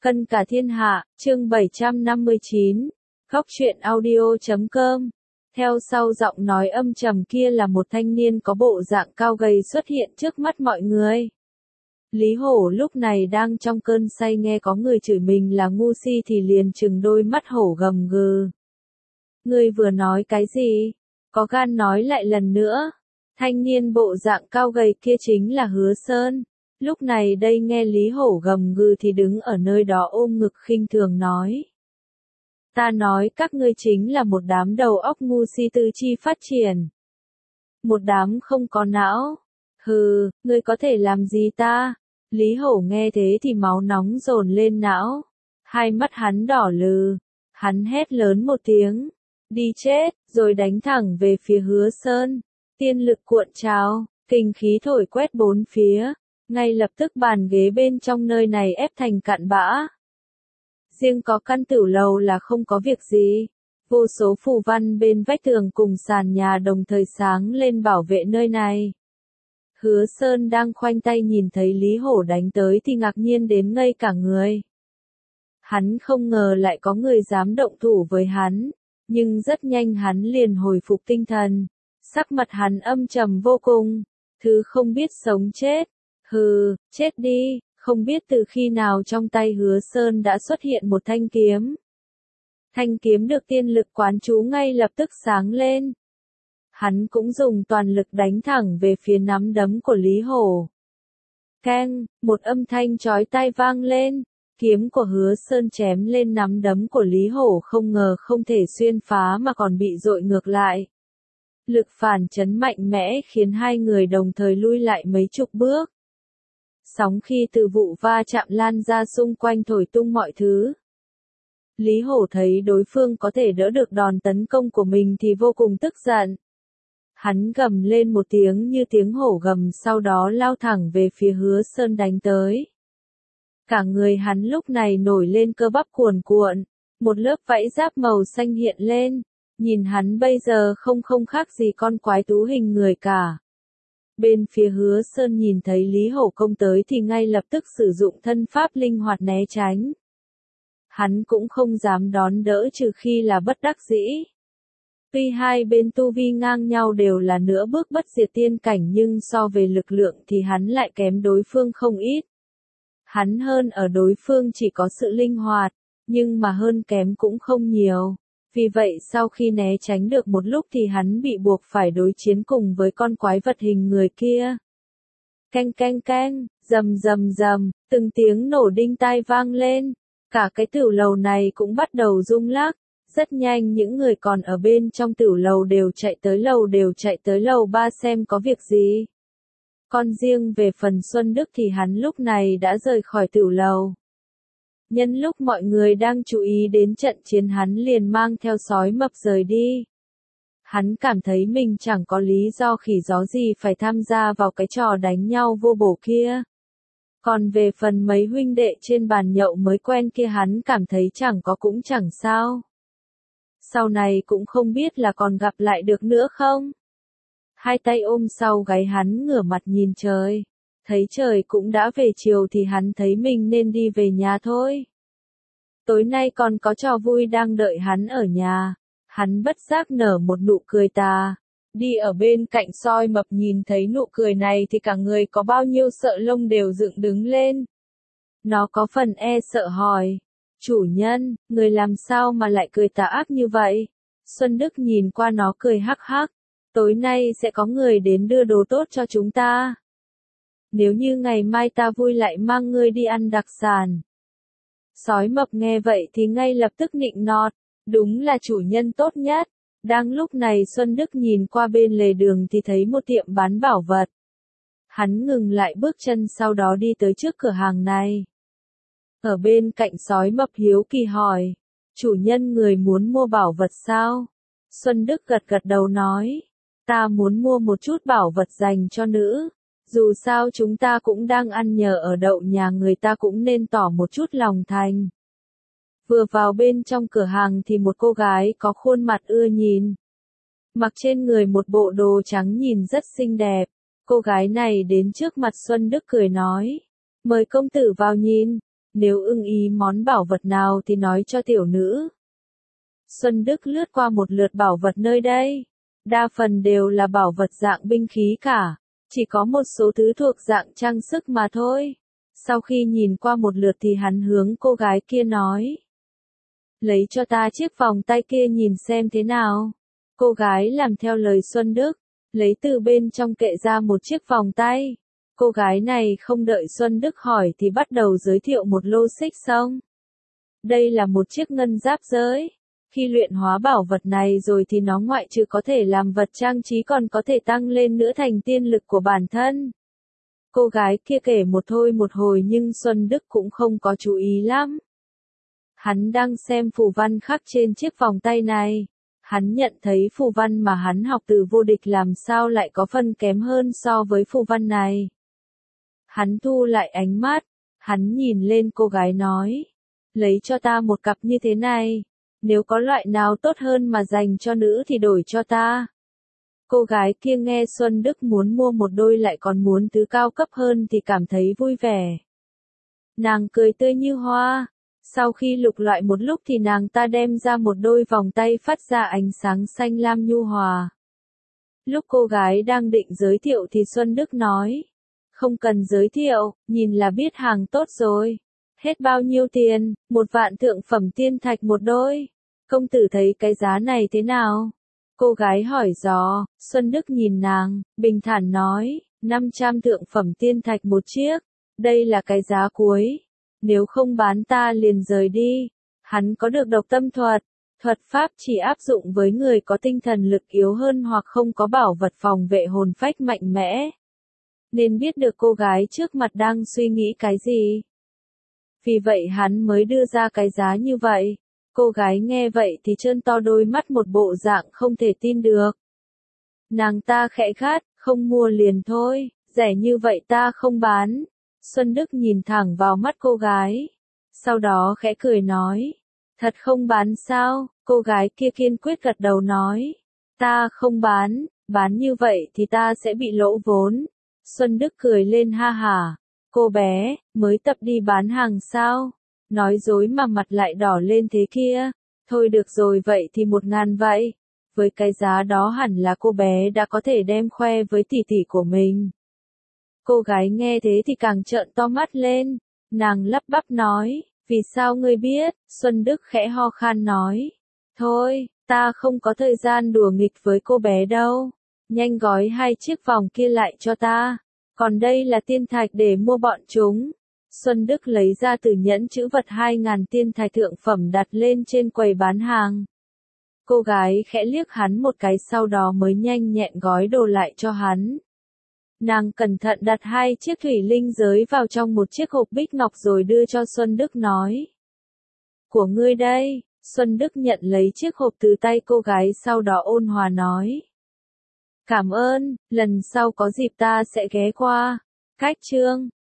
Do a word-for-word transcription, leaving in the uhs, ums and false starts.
Cân cả thiên hạ, chương bảy trăm năm mươi chín, Góc truyện audio chấm com. Theo sau giọng nói âm trầm kia là một thanh niên có bộ dạng cao gầy xuất hiện trước mắt mọi người. Lý Hổ lúc này đang trong cơn say nghe có người chửi mình là ngu si thì liền trừng đôi mắt hổ gầm gừ. Ngươi vừa nói cái gì? Có gan nói lại lần nữa. Thanh niên bộ dạng cao gầy kia chính là Hứa Sơn. Lúc này đây nghe Lý Hổ gầm gừ thì đứng ở nơi đó ôm ngực khinh thường nói. Ta nói các ngươi chính là một đám đầu óc ngu si tư chi phát triển. Một đám không có não. Hừ, ngươi có thể làm gì ta? Lý Hổ nghe thế thì máu nóng dồn lên não. Hai mắt hắn đỏ lừ. Hắn hét lớn một tiếng. Đi chết, rồi đánh thẳng về phía Hứa Sơn. Tiên lực cuộn trào, kinh khí thổi quét bốn phía. Ngay lập tức bàn ghế bên trong nơi này ép thành cặn bã. Riêng có căn tửu lầu là không có việc gì. Vô số phù văn bên vách tường cùng sàn nhà đồng thời sáng lên bảo vệ nơi này. Hứa Sơn đang khoanh tay nhìn thấy Lý Hổ đánh tới thì ngạc nhiên đến ngây cả người. Hắn không ngờ lại có người dám động thủ với hắn, nhưng rất nhanh hắn liền hồi phục tinh thần. Sắc mặt hắn âm trầm vô cùng, thứ không biết sống chết. Hừ, chết đi, không biết từ khi nào trong tay Hứa Sơn đã xuất hiện một thanh kiếm. Thanh kiếm được tiên lực quán trú ngay lập tức sáng lên. Hắn cũng dùng toàn lực đánh thẳng về phía nắm đấm của Lý Hổ. Keng, một âm thanh chói tai vang lên, kiếm của Hứa Sơn chém lên nắm đấm của Lý Hổ không ngờ không thể xuyên phá mà còn bị dội ngược lại. Lực phản chấn mạnh mẽ khiến hai người đồng thời lui lại mấy chục bước. Sóng khi từ vụ va chạm lan ra xung quanh thổi tung mọi thứ. Lý Hổ thấy đối phương có thể đỡ được đòn tấn công của mình thì vô cùng tức giận. Hắn gầm lên một tiếng như tiếng hổ gầm sau đó lao thẳng về phía Hứa Sơn đánh tới. Cả người hắn lúc này nổi lên cơ bắp cuồn cuộn, một lớp vảy giáp màu xanh hiện lên, nhìn hắn bây giờ không không khác gì con quái thú hình người cả. Bên phía Hứa Sơn nhìn thấy Lý Hổ công tới thì ngay lập tức sử dụng thân pháp linh hoạt né tránh. Hắn cũng không dám đón đỡ trừ khi là bất đắc dĩ. Tuy hai bên tu vi ngang nhau đều là nửa bước bất diệt tiên cảnh nhưng so về lực lượng thì hắn lại kém đối phương không ít. Hắn hơn ở đối phương chỉ có sự linh hoạt, nhưng mà hơn kém cũng không nhiều. Vì vậy sau khi né tránh được một lúc thì hắn bị buộc phải đối chiến cùng với con quái vật hình người kia. Keng keng keng, rầm rầm rầm, từng tiếng nổ đinh tai vang lên. Cả cái tửu lầu này cũng bắt đầu rung lắc. Rất nhanh những người còn ở bên trong tửu lầu đều chạy tới lầu đều chạy tới lầu ba xem có việc gì. Còn riêng về phần Xuân Đức thì hắn lúc này đã rời khỏi tửu lầu. Nhân lúc mọi người đang chú ý đến trận chiến hắn liền mang theo sói mập rời đi. Hắn cảm thấy mình chẳng có lý do khỉ gió gì phải tham gia vào cái trò đánh nhau vô bổ kia. Còn về phần mấy huynh đệ trên bàn nhậu mới quen kia hắn cảm thấy chẳng có cũng chẳng sao. Sau này cũng không biết là còn gặp lại được nữa không. Hai tay ôm sau gáy hắn ngửa mặt nhìn trời. Thấy trời cũng đã về chiều thì hắn thấy mình nên đi về nhà thôi. Tối nay còn có trò vui đang đợi hắn ở nhà. Hắn bất giác nở một nụ cười tà. Đi ở bên cạnh soi mập nhìn thấy nụ cười này thì cả người có bao nhiêu sợ lông đều dựng đứng lên. Nó có phần e sợ hỏi. Chủ nhân, người làm sao mà lại cười tà ác như vậy? Xuân Đức nhìn qua nó cười hắc hắc. Tối nay sẽ có người đến đưa đồ tốt cho chúng ta. Nếu như ngày mai ta vui lại mang ngươi đi ăn đặc sản. Sói mập nghe vậy thì ngay lập tức nịnh nọt. Đúng là chủ nhân tốt nhất. Đang lúc này Xuân Đức nhìn qua bên lề đường thì thấy một tiệm bán bảo vật. Hắn ngừng lại bước chân sau đó đi tới trước cửa hàng này. Ở bên cạnh sói mập hiếu kỳ hỏi. Chủ nhân người muốn mua bảo vật sao? Xuân Đức gật gật đầu nói. Ta muốn mua một chút bảo vật dành cho nữ. Dù sao chúng ta cũng đang ăn nhờ ở đậu nhà người ta cũng nên tỏ một chút lòng thành. Vừa vào bên trong cửa hàng thì một cô gái có khuôn mặt ưa nhìn. Mặc trên người một bộ đồ trắng nhìn rất xinh đẹp. Cô gái này đến trước mặt Xuân Đức cười nói. Mời công tử vào nhìn. nếu ưng ý món bảo vật nào thì nói cho tiểu nữ. Xuân Đức lướt qua một lượt bảo vật nơi đây. Đa phần đều là bảo vật dạng binh khí cả, chỉ có một số thứ thuộc dạng trang sức mà thôi. Sau khi nhìn qua một lượt thì hắn hướng cô gái kia nói. Lấy cho ta chiếc vòng tay kia nhìn xem thế nào. Cô gái làm theo lời Xuân Đức, lấy từ bên trong kệ ra một chiếc vòng tay. Cô gái này không đợi Xuân Đức hỏi thì bắt đầu giới thiệu một lô xích xong. Đây là một chiếc ngân giáp giới. Khi luyện hóa bảo vật này rồi thì nó ngoại trừ có thể làm vật trang trí còn có thể tăng lên nữa thành tiên lực của bản thân. Cô gái kia kể một thôi một hồi nhưng Xuân Đức cũng không có chú ý lắm. Hắn đang xem phù văn khắc trên chiếc vòng tay này. Hắn nhận thấy phù văn mà hắn học từ vô địch làm sao lại có phần kém hơn so với phù văn này. Hắn thu lại ánh mắt, hắn nhìn lên cô gái nói. Lấy cho ta một cặp như thế này. Nếu có loại nào tốt hơn mà dành cho nữ thì đổi cho ta. Cô gái kia nghe Xuân Đức muốn mua một đôi lại còn muốn thứ cao cấp hơn thì cảm thấy vui vẻ. Nàng cười tươi như hoa. Sau khi lục loại một lúc thì nàng ta đem ra một đôi vòng tay phát ra ánh sáng xanh lam nhu hòa. Lúc cô gái đang định giới thiệu thì Xuân Đức nói. Không cần giới thiệu, nhìn là biết hàng tốt rồi. Hết bao nhiêu tiền? Một vạn thượng phẩm tiên thạch một đôi. Công tử thấy cái giá này thế nào? Cô gái hỏi dò. Xuân Đức nhìn nàng, bình thản nói, năm trăm thượng phẩm tiên thạch một chiếc. Đây là cái giá cuối. Nếu không bán ta liền rời đi. Hắn có được độc tâm thuật. Thuật pháp chỉ áp dụng với người có tinh thần lực yếu hơn hoặc không có bảo vật phòng vệ hồn phách mạnh mẽ. Nên biết được cô gái trước mặt đang suy nghĩ cái gì. Vì vậy hắn mới đưa ra cái giá như vậy. Cô gái nghe vậy thì trơn to đôi mắt một bộ dạng không thể tin được. Nàng ta khẽ gắt, không mua liền thôi, rẻ như vậy ta không bán. Xuân Đức nhìn thẳng vào mắt cô gái. Sau đó khẽ cười nói. Thật không bán sao? Cô gái kia kiên quyết gật đầu nói. Ta không bán, bán như vậy thì ta sẽ bị lỗ vốn. Xuân Đức cười lên ha hả. Cô bé, mới tập đi bán hàng sao? Nói dối mà mặt lại đỏ lên thế kia. Thôi được rồi vậy thì một ngàn vậy. Với cái giá đó hẳn là cô bé đã có thể đem khoe với tỷ tỷ của mình. Cô gái nghe thế thì càng trợn to mắt lên. Nàng lắp bắp nói, vì sao ngươi biết? Xuân Đức khẽ ho khan nói. Thôi, ta không có thời gian đùa nghịch với cô bé đâu. Nhanh gói hai chiếc vòng kia lại cho ta. Còn đây là tiên thạch để mua bọn chúng. Xuân Đức lấy ra từ nhẫn chữ vật hai ngàn tiên thạch thượng phẩm đặt lên trên quầy bán hàng. Cô gái khẽ liếc hắn một cái sau đó mới nhanh nhẹn gói đồ lại cho hắn. Nàng cẩn thận đặt hai chiếc thủy linh giới vào trong một chiếc hộp bích ngọc rồi đưa cho Xuân Đức nói. Của ngươi đây. Xuân Đức nhận lấy chiếc hộp từ tay cô gái sau đó ôn hòa nói. Cảm ơn, lần sau có dịp ta sẽ ghé qua. Cách chương